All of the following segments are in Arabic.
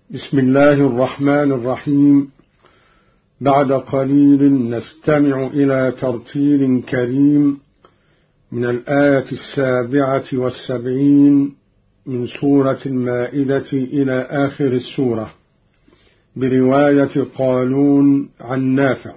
بسم الله الرحمن الرحيم. بعد قليل نستمع إلى ترتيل كريم من الآية 77 من سورة المائدة إلى آخر السورة برواية قالون عن نافع.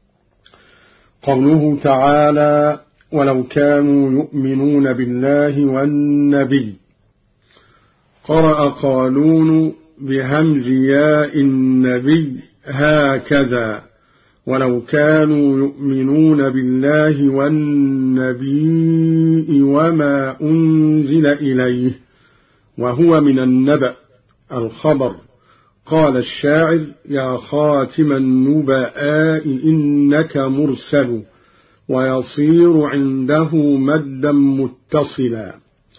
قوله تعالى: ولو كانوا يؤمنون بالله والنبي. قرأ قالون بهمز ياء النبي هكذا: ولو كانوا يؤمنون بالله والنبي وما أنزل إليه، وهو من النبأ الخبر. قال الشاعر: يا خاتم النبآء إنك مرسل، ويصير عنده مدا متصلا.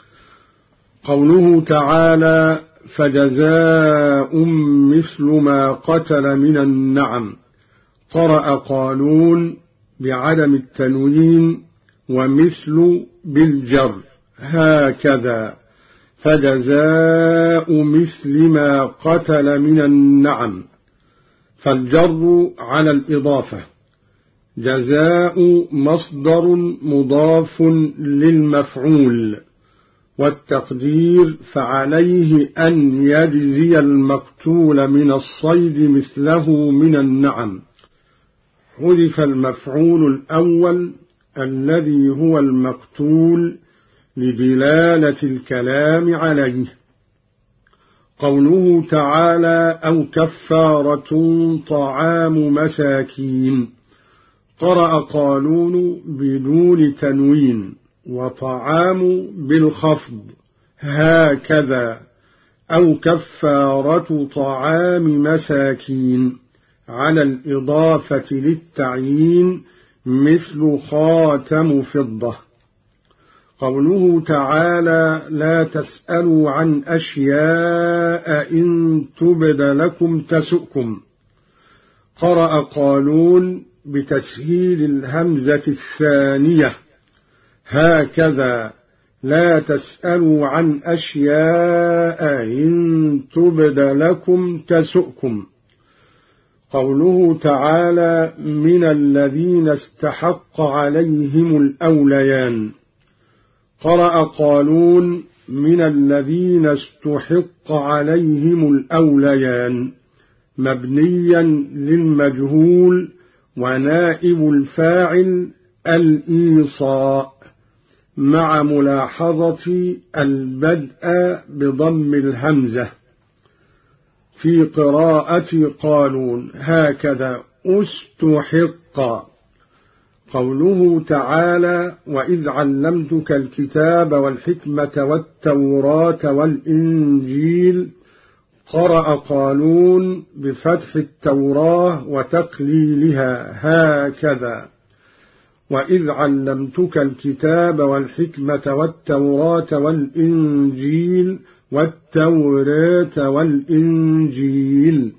قوله تعالى: فجزاء مثل ما قتل من النعم. قرأ قالون بعدم التنوين ومثل بالجر هكذا: فجزاء مثل ما قتل من النعم. فالجر على الإضافة، جزاء مصدر مضاف للمفعول، والتقدير فعليه أن يجزي المقتول من الصيد مثله من النعم. حذف المفعول الأول الذي هو المقتول لدلالة الكلام عليه. قوله تعالى: أو كفارة طعام مساكين. قرأ قالون بدون تنوين وطعام بالخفض هكذا: أو كفارة طعام مساكين، على الإضافة للتعيين، مثل خاتم فضة. قوله تعالى: لا تسألوا عن أشياء إن تبد لكم تسؤكم. قرأ قالون بتسهيل الهمزة الثانية هكذا: لا تسألوا عن أشياء إن تبد لكم تسؤكم. قوله تعالى: من الذين استحق عليهم الأوليان. قرأ قالون من الذين استحق عليهم الأوليان، مبنيا للمجهول، ونائب الفاعل الإيصاء، مع ملاحظة البدء بضم الهمزة. في قراءة قالون هكذا: استحق. قوله تعالى: وإذ علمتك الكتاب والحكمة والتوراة والإنجيل. قرأ قالون بفتح التوراة وتقليلها هكذا: وإذ علمتك الكتاب والحكمة والتوراة والإنجيل والتوراة والإنجيل.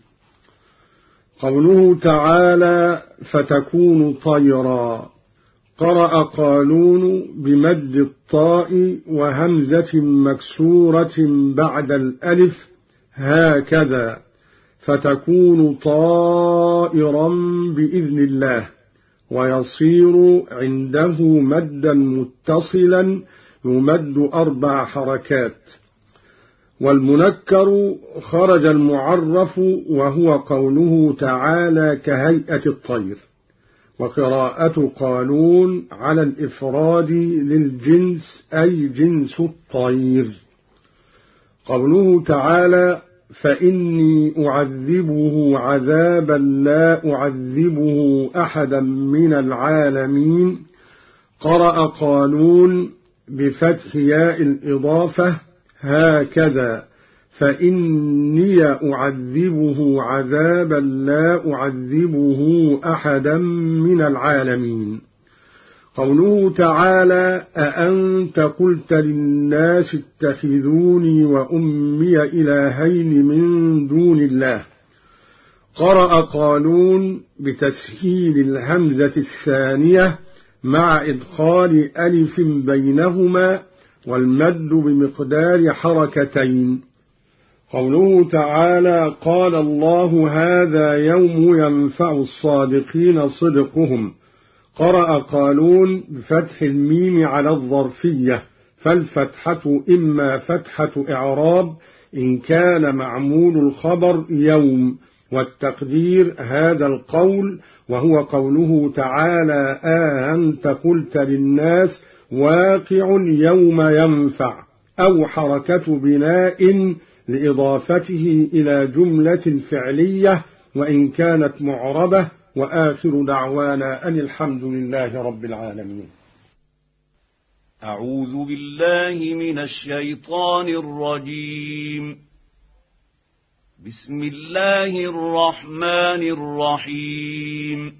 قوله تعالى: فتكون طيرا. قرأ قالون بمد الطاء وهمزة مكسورة بعد الألف هكذا: فتكون طائرا بإذن الله، ويصير عنده مدا متصلا يمد 4 حركات. والمنكر خرج المعرف، وهو قوله تعالى: كهيئة الطير. وقراءة قالون على الإفراد للجنس، أي جنس الطير. قوله تعالى: فإني أعذبه عذابا لا أعذبه أحدا من العالمين. قرأ قالون بفتح ياء الإضافة هكذا: فإني أعذبه عذابا لا أعذبه أحدا من العالمين. قوله تعالى: أأنت قلت للناس اتخذوني وأمي إلهين من دون الله. قرأ قالون بتسهيل الهمزة الثانية مع إدخال ألف بينهما، والمد بمقدار حركتين. قوله تعالى: قال الله: هذا يوم ينفع الصادقين صدقهم. قرأ قالون بفتح الميم على الظرفية، فالفتحة إما فتحة إعراب إن كان معمول الخبر يوم، والتقدير هذا القول، وهو قوله تعالى: أنت قلت للناس واقع يوم ينفع، أو حركة بناء لإضافته إلى جملة فعلية وإن كانت معربة. وآخر دعوانا أن الحمد لله رب العالمين. أعوذ بالله من الشيطان الرجيم. بسم الله الرحمن الرحيم.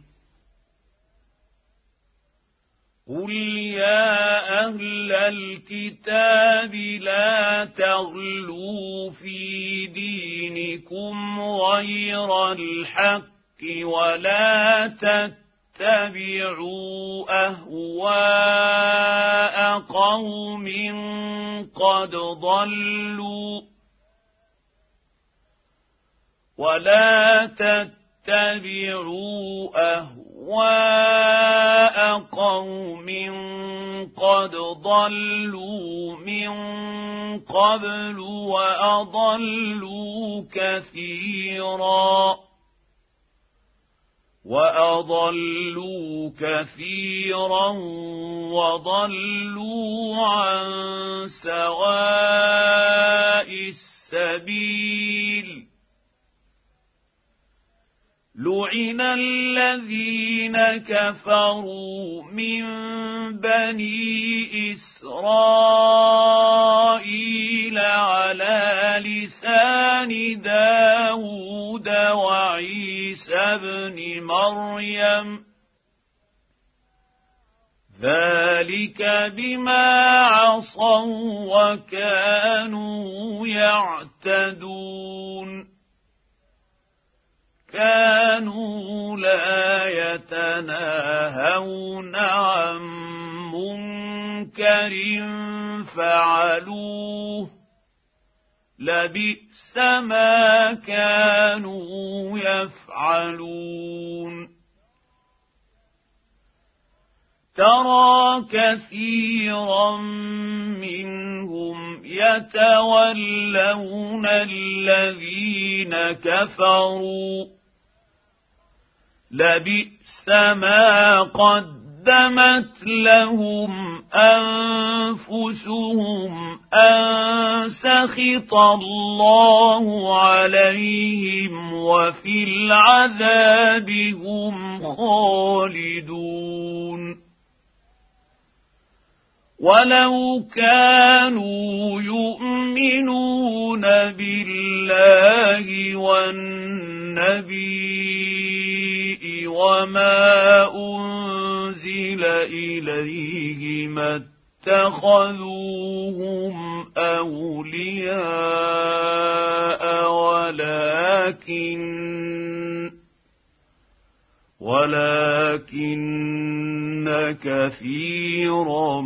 قل يا أهل الكتاب لا تغلوا في دينكم غير الحق ولا تتبعوا أهواء قوم قد ضلوا من قبل وأضلوا كثيرا وضلوا عن سواء السبيل. لعن الذين كفروا من بني إسرائيل على لسان داود وعيسى بن مريم، ذلك بما عصوا وكانوا يعتدون. كانوا لا يتناهون عن منكر فعلوه، لبئس ما كانوا يفعلون. ترى كثيرا منهم يتولون الذين كفروا، لبئس ما قدمت لهم أنفسهم أن سخط الله عليهم وفي العذاب هم خالدون. ولو كانوا يؤمنون بالله والنبي وما أنزل إليه ما اتخذوهم أولياء ولكن كثيرا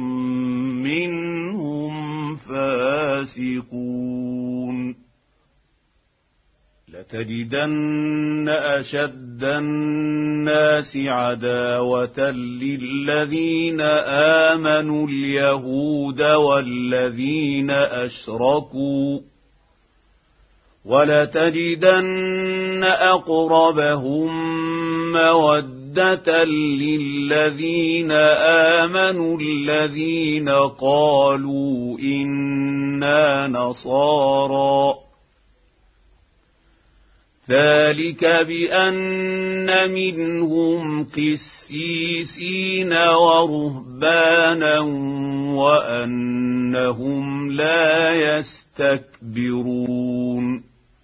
منهم فاسقون. لتجدن أشد الناس عداوة للذين آمنوا اليهود والذين أشركوا، ولتجدن أقربهم مودة للذين آمنوا الذين قالوا إنا نصارى، ذلك بأن منهم قسيسين ورهبانا وأنهم لا يستكبرون.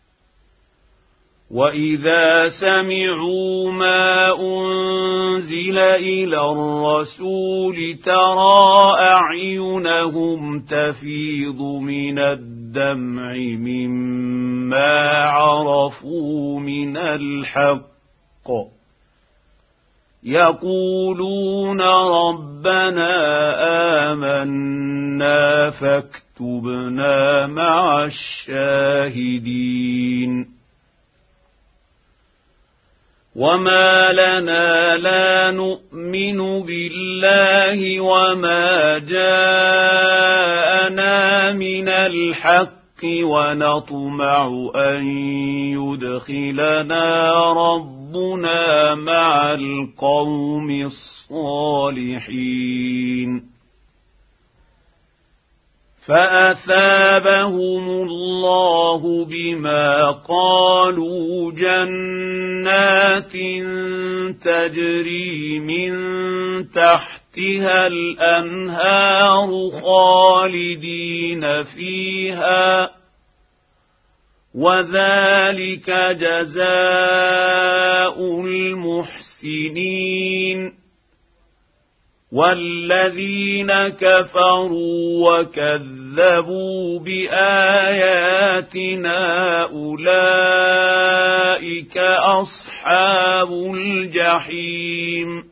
وإذا سمعوا ما أنزل إلى الرسول ترى أعينهم تفيض من الدمع مما عرفوا من الحق، يقولون ربنا آمنا فاكتبنا واكتبنا مع الشاهدين وما لنا لا نؤمن بالله وما جاءنا من الحق ونطمع أن يدخلنا ربنا مع القوم الصالحين فأثابهم الله بما قالوا جنات تجري من تحتها الأنهار خالدين فيها وذلك جزاء المحسنين والذين كفروا وكذبوا بآياتنا أولئك أصحاب الجحيم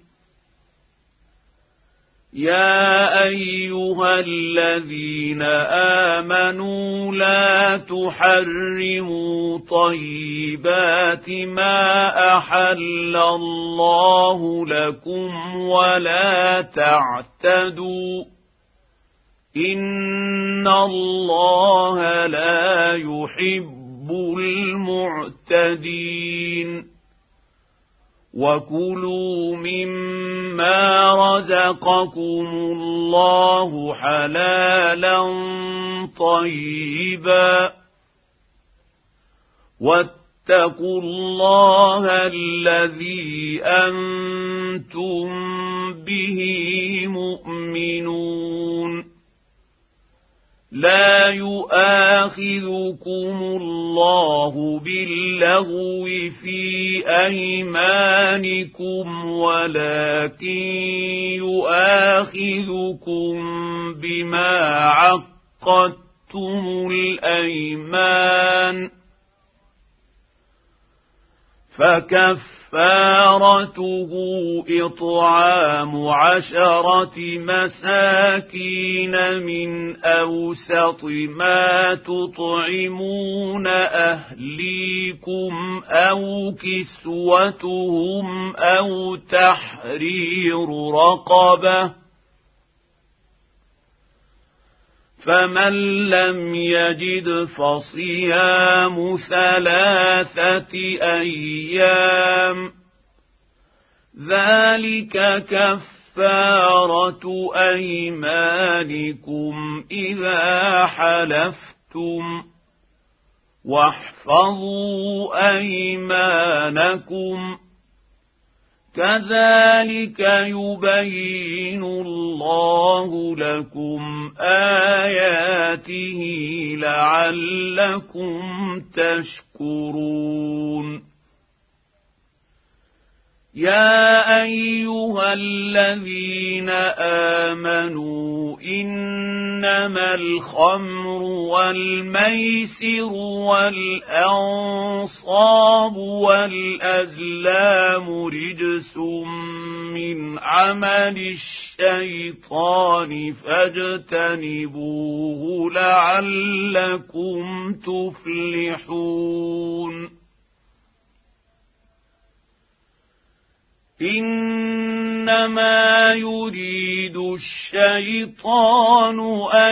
يا أيها الذين آمنوا لا تحرموا طيبات ما أحل الله لكم ولا تعتدوا إن الله لا يحب المعتدين وكلوا مما رزقكم الله حلالا طيبا واتقوا الله الذي أنتم به مؤمنون لا يؤاخذكم الله باللغو في أيمانكم ولكن يؤاخذكم بما عقدتم الأيمان فكفارته إطعام 10 مساكين من أوسط ما تطعمون أهليكم أو كسوتهم أو تحرير رقبة فمن لم يجد فصيام 3 أيام ذلك كفارة أيمانكم إذا حلفتم واحفظوا أيمانكم كذلك يبين الله لكم آياته لعلكم تشكرون يا أيها الذين آمنوا إنما الخمر والميسر والأنصاب والأزلام رجس من عمل الشيطان فاجتنبوه لعلكم تفلحون إنما يريد الشيطان أن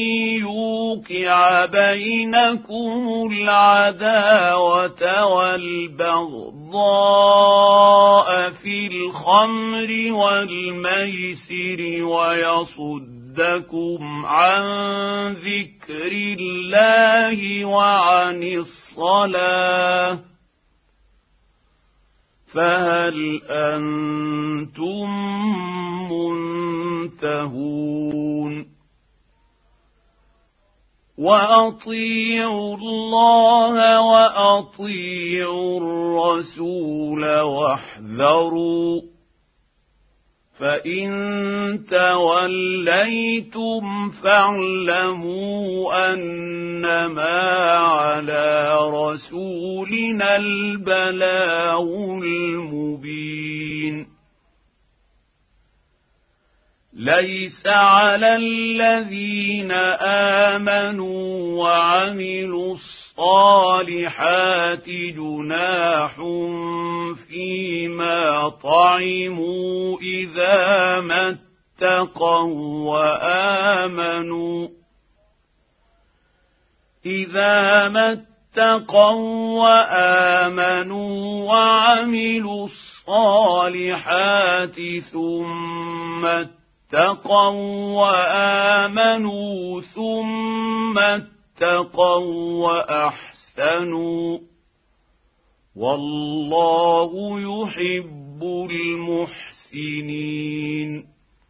يوقع بينكم العداوة والبغضاء في الخمر والميسر ويصدكم عن ذكر الله وعن الصلاة فهل أنتم منتهون وأطيعوا الله وأطيعوا الرسول واحذروا فإن توليتم فاعلموا أنما على رسولنا البلاغ المبين ليس على الذين آمنوا وعملوا الصالحات جناح فيما طعموا إذا ما اتقوا وآمنوا وعملوا الصالحات ثم اتقوا وآمنوا ثم اتقوا وأحسنوا والله يحب المحسنين.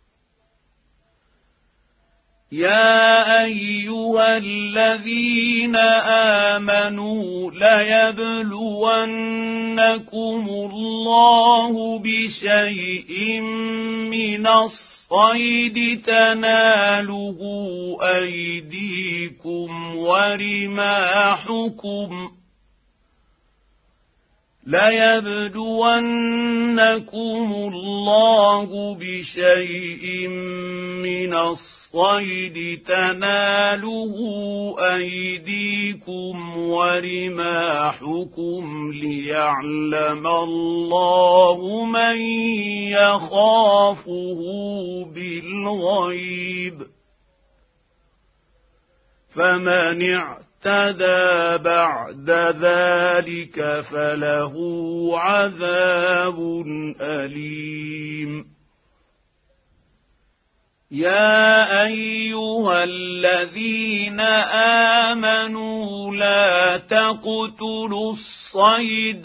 يا أيها الذين آمنوا ليبلونكم الله بشيء من الصيد تناله أيديكم ورماحكم ليعلم الله من يخافه بالغيب فمن اعتدى بعد ذلك فله عذاب أليم. يا أيها الذين آمنوا لا تقتلوا الصيد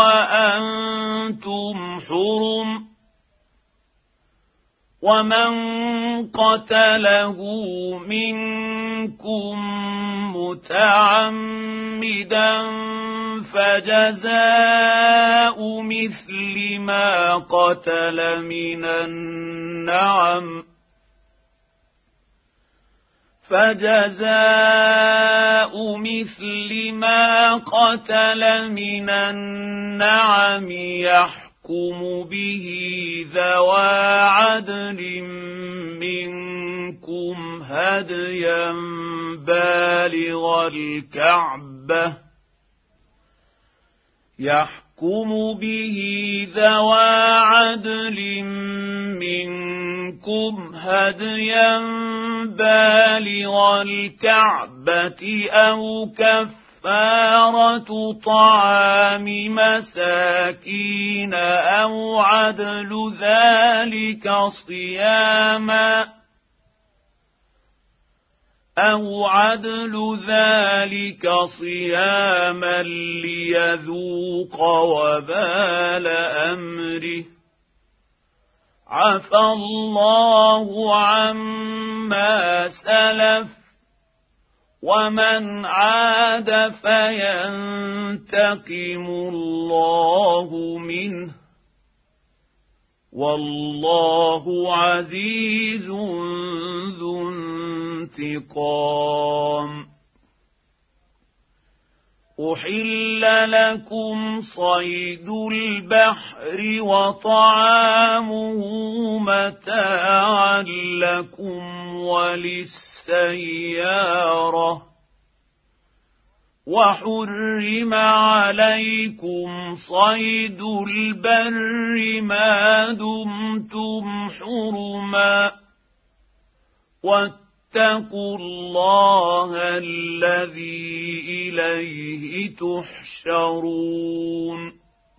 وأنتم حرم ومن قتله منكم متعمدا فجزاء مثل ما قتل من النعم يحكم به ذوى عدل منكم هديا بالغ الكعبة أو كفارة طعام مساكين أو عدل ذلك صياما ليذوق وبال أمره عفى الله عما سلف ومن عاد فينتقم الله منه والله عزيز ذو انتقام. أحل لكم صيد البحر وطعامه متاعا لكم وللسيارة وحرم عليكم صيد البر ما دمتم حرما واتقوا الله الذي إليه تحشرون.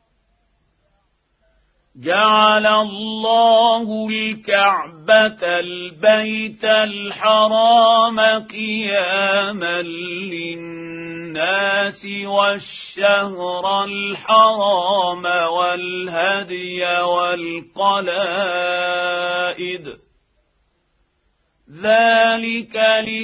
جعل الله الكعبة البيت الحرام قياما للناس والشهر الحرام والهدي والقلائد ذلك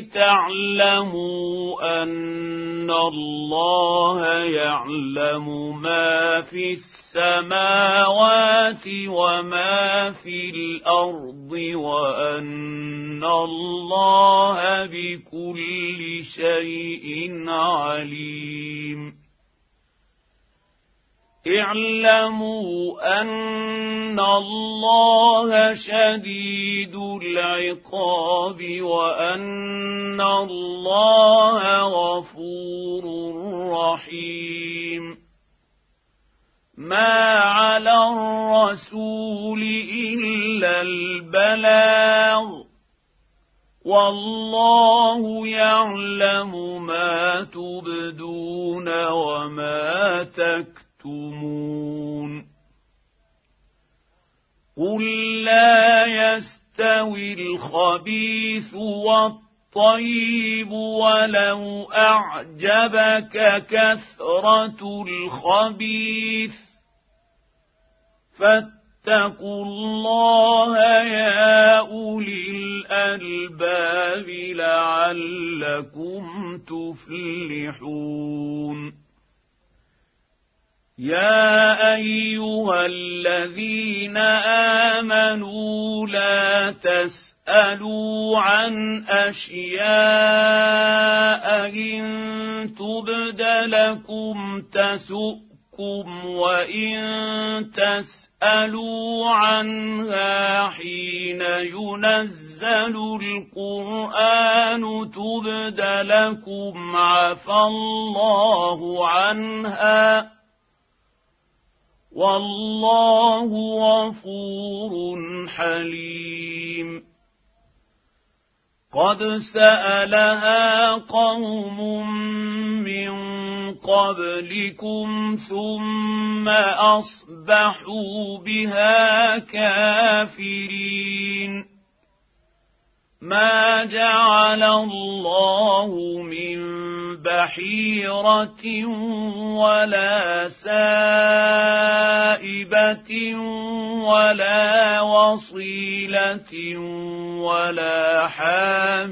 لتعلموا أن الله يعلم ما في السماوات وما في الأرض وأن الله بكل شيء عليم. اعلموا أن الله شديد العقاب وأن الله غفور رحيم. ما على الرسول إلا البلاغ، والله يعلم ما تبدون وما تكتمون. قل لا يستوي الخبيث والطيب ولو أعجبك كثرة الخبيث، فاتقوا الله يا أولي الألباب لعلكم تفلحون. يا أيها الذين آمنوا لا تسألوا عن أشياء إن تبد لكم تسؤكم، وإن تسألوا عنها حين ينزل القرآن تبد لكم عفى الله عنها، والله غفور حليم. قد سألها قوم من قبلكم ثم أصبحوا بها كافرين. ما جعل الله من بحيرة ولا سائبة ولا وصيلة ولا حام،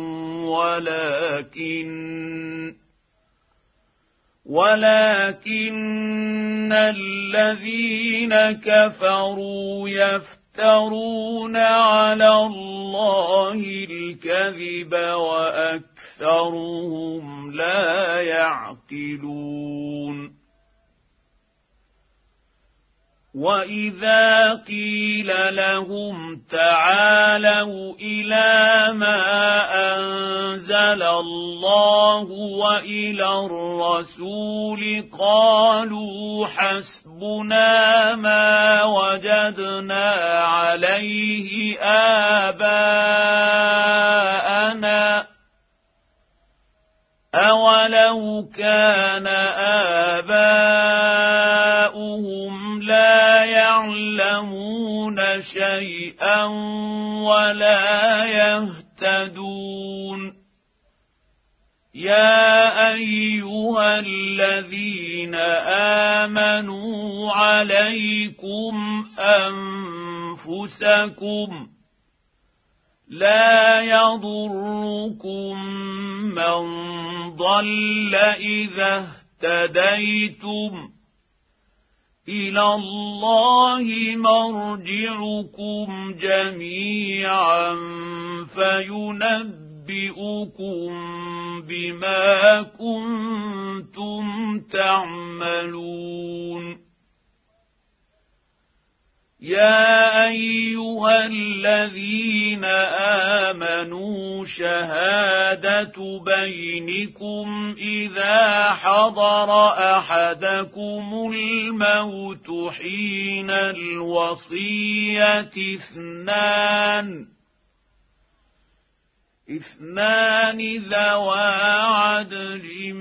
ولكن الذين كفروا يفترون على الله الكذب وأكثرهم لا يعقلون. وإذا قيل لهم تعالوا إلى ما أنزل الله وإلى الرسول قالوا حسبنا ما وجدنا عليه آباءنا، أولو كان آباؤهم لا يعلمون شيئا ولا يهتدون. يا أيها الذين آمنوا عليكم أنفسكم لا يضركم من ضل إذا اهتديتم، إلى الله مرجعكم جميعا فينبئكم بما كنتم تعملون. يا أيها الذين آمنوا شهادة بينكم إذا حضر أحدكم الموت حين الوصية اثنان ذوى عدل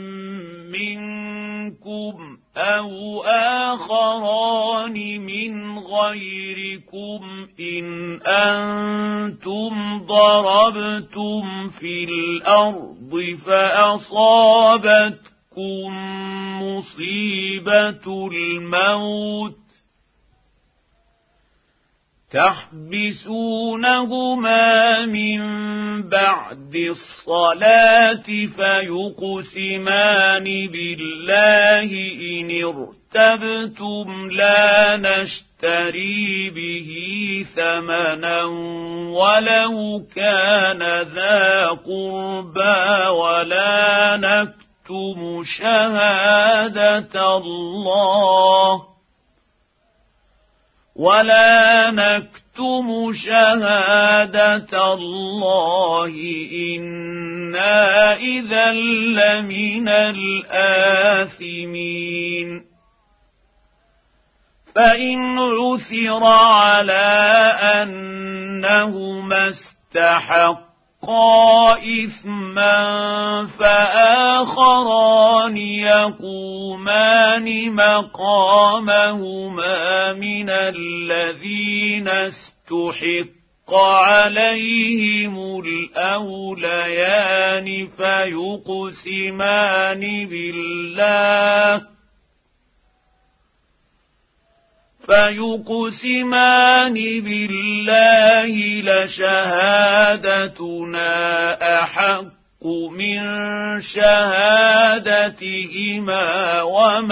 منكم أو آخران من غيركم إن أنتم ضربتم في الأرض فأصابتكم مصيبة الموت تحبسونهما من بعد الصلاة فيقسمان بالله إن ارتبتم لا نشتري به ثمنا ولو كان ذا قربى ولا نكتم نكتم شهادة الله إنا إذا لمن الآثمين فإن عثر على أنهما استحقا إثما فآخران يقومان مقامهما من الذين استحق عليهم الأوليان فيقسمان بالله لشهادتنا أحق من شهادتهما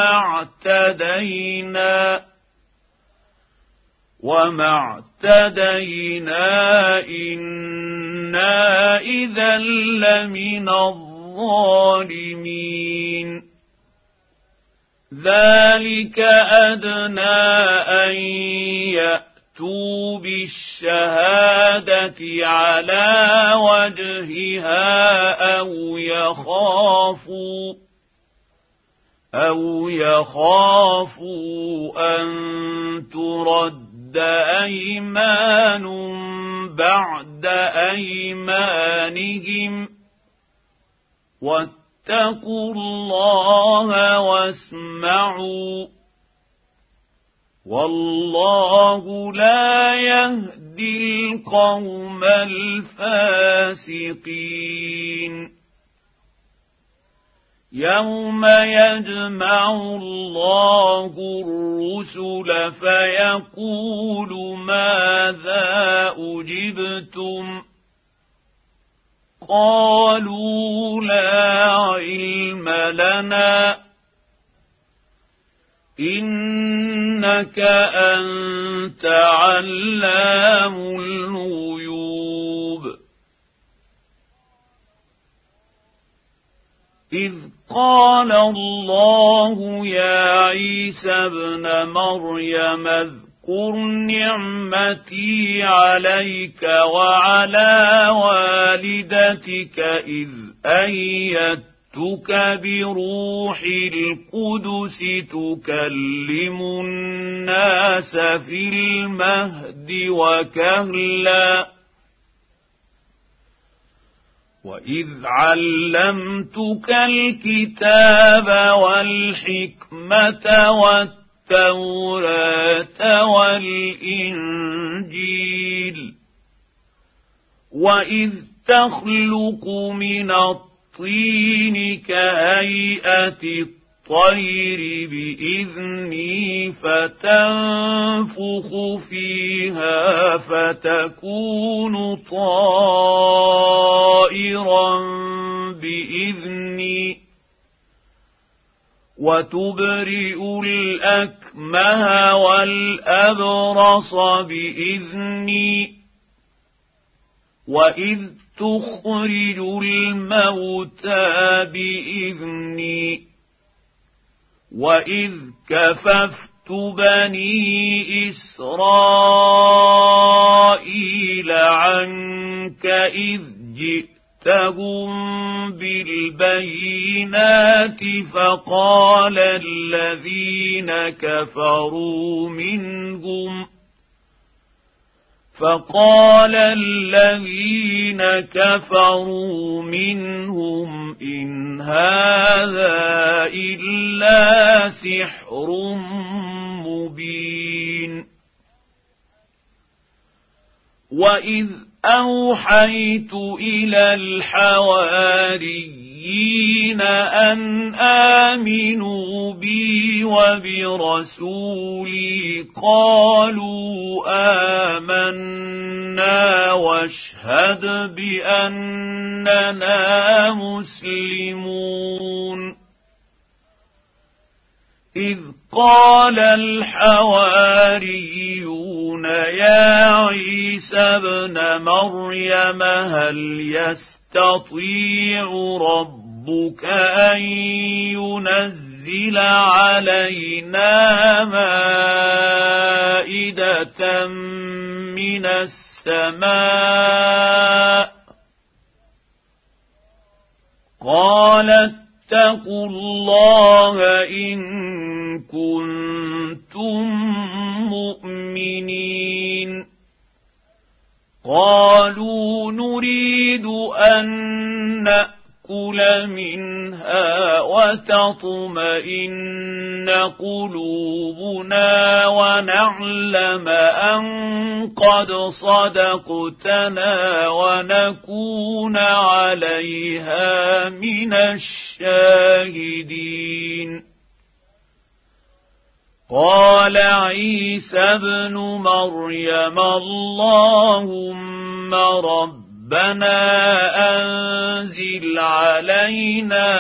وما اعتدينا إنا إذا لمن الظالمين ذلك أدنى أن يأتوا بالشهادة على وجهها أو يخافوا أن ترد أيمان بعد أيمانهم واتقوا الله واسمعوا والله لا يهدي القوم الفاسقين يوم يجمع الله الرسل فيقول ماذا أجبتم قالوا لا علم لنا إنك أنت علام الغيوب إذ قال الله يا عيسى ابن مريم اذكر نعمتي عليك وعلى والدتك إذ أيدتك بروح القدس تكلم الناس في المهد وكهلا وإذ علمتك الكتاب والحكمة والتوراة والإنجيل وإذ تخلق من الطين كهيئة الطير بإذني فتنفخ فيها فتكون طائرا بإذني وتبرئ الأكمه والأبرص بإذني وإذ تخرج الموتى بإذني وإذ كففت بني إسرائيل عنك إذ جئتهم بالبينات فقال الذين كفروا منهم إن هذا إلا سحر مبين وإذ أوحيت إلى الحواريين أن آمنوا بي وبرسولي قالوا آمنا واشهد بأننا مسلمون إذ قال الحواريون يا عيسى ابن مريم هل يستطيع ربك ربك أن ينزل علينا مائدة من السماء قال اتقوا الله إن كنتم مؤمنين قالوا نريد أن نأكل منها وتطمئن قلوبنا ونعلم أن قد صدقتنا ونكون عليها من الشاهدين قال عيسى ابن مريم اللهم ربنا أنزل علينا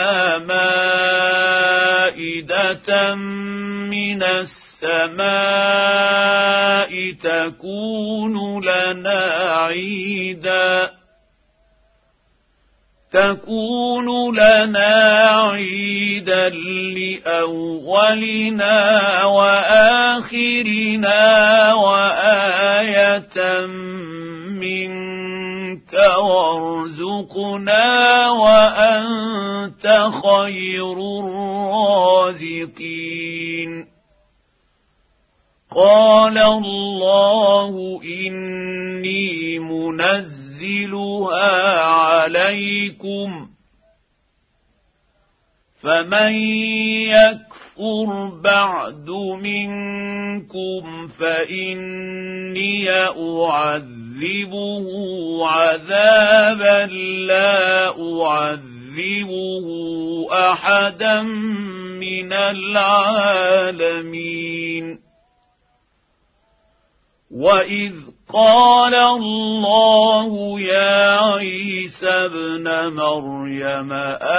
مائدة من السماء تكون لنا عيدا لأولنا وآخرنا وآية منك وارزقنا وأنت خير الرازقين قال الله إني منزلها عليكم فمن يكفر بعد منكم فإني أعذبه عذابا لا أعذبه أحدا من العالمين وإذ قال الله يا عيسى ابن مريم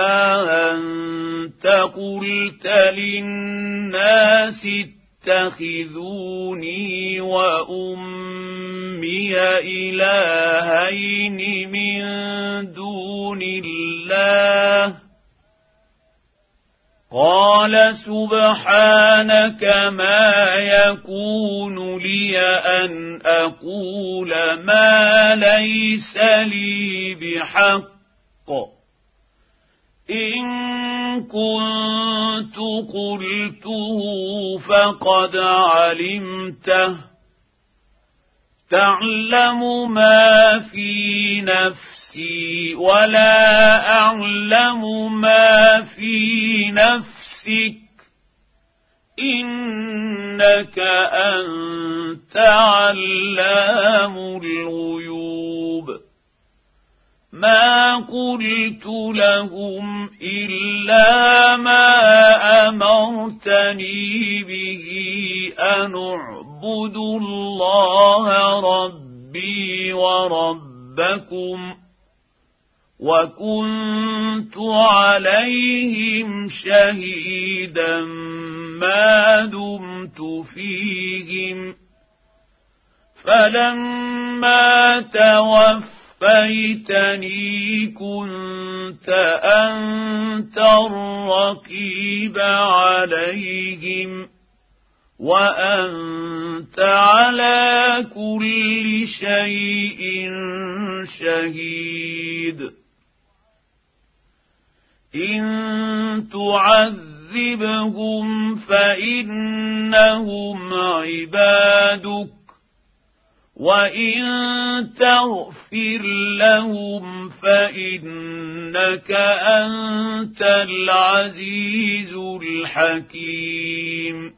أأنت قلت للناس اتخذوني وأمي إلهين من دون الله قال سبحانك ما يكون لي أن أقول ما ليس لي بحق إن كنت قلته فقد علمته تعلم ما في نفسي ولا أعلم ما في نفسك إنك أنت علام الغيوب ما قلت لهم إلا ما أمرتني به أن اعبدوا الله ربي وربكم وكنت عليهم شهيدا ما دمت فيهم فلما توفيتني كنت أنت الرقيب عليهم وأنت على كل شيء شهيد إن تعذبهم فإنهم عبادك وإن تغفر لهم فإنك أنت العزيز الحكيم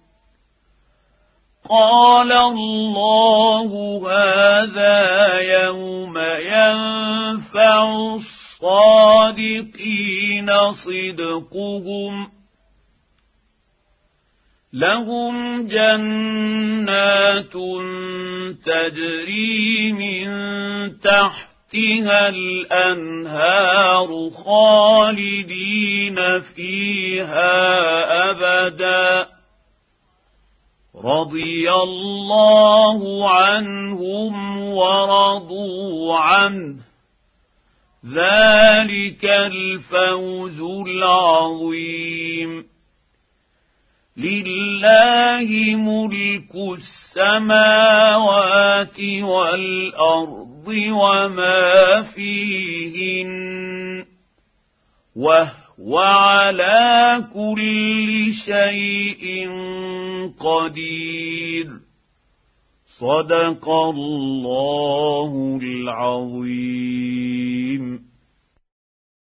قال الله هذا يوم ينفع الصادقين صدقهم لهم جنات تجري من تحتها الأنهار خالدين فيها أبدا رضي الله عنهم ورضوا عنه ذلك الفوز العظيم. لله ملك السماوات والأرض وما فيهن وهو على كل شيء قدير. صدق الله العظيم.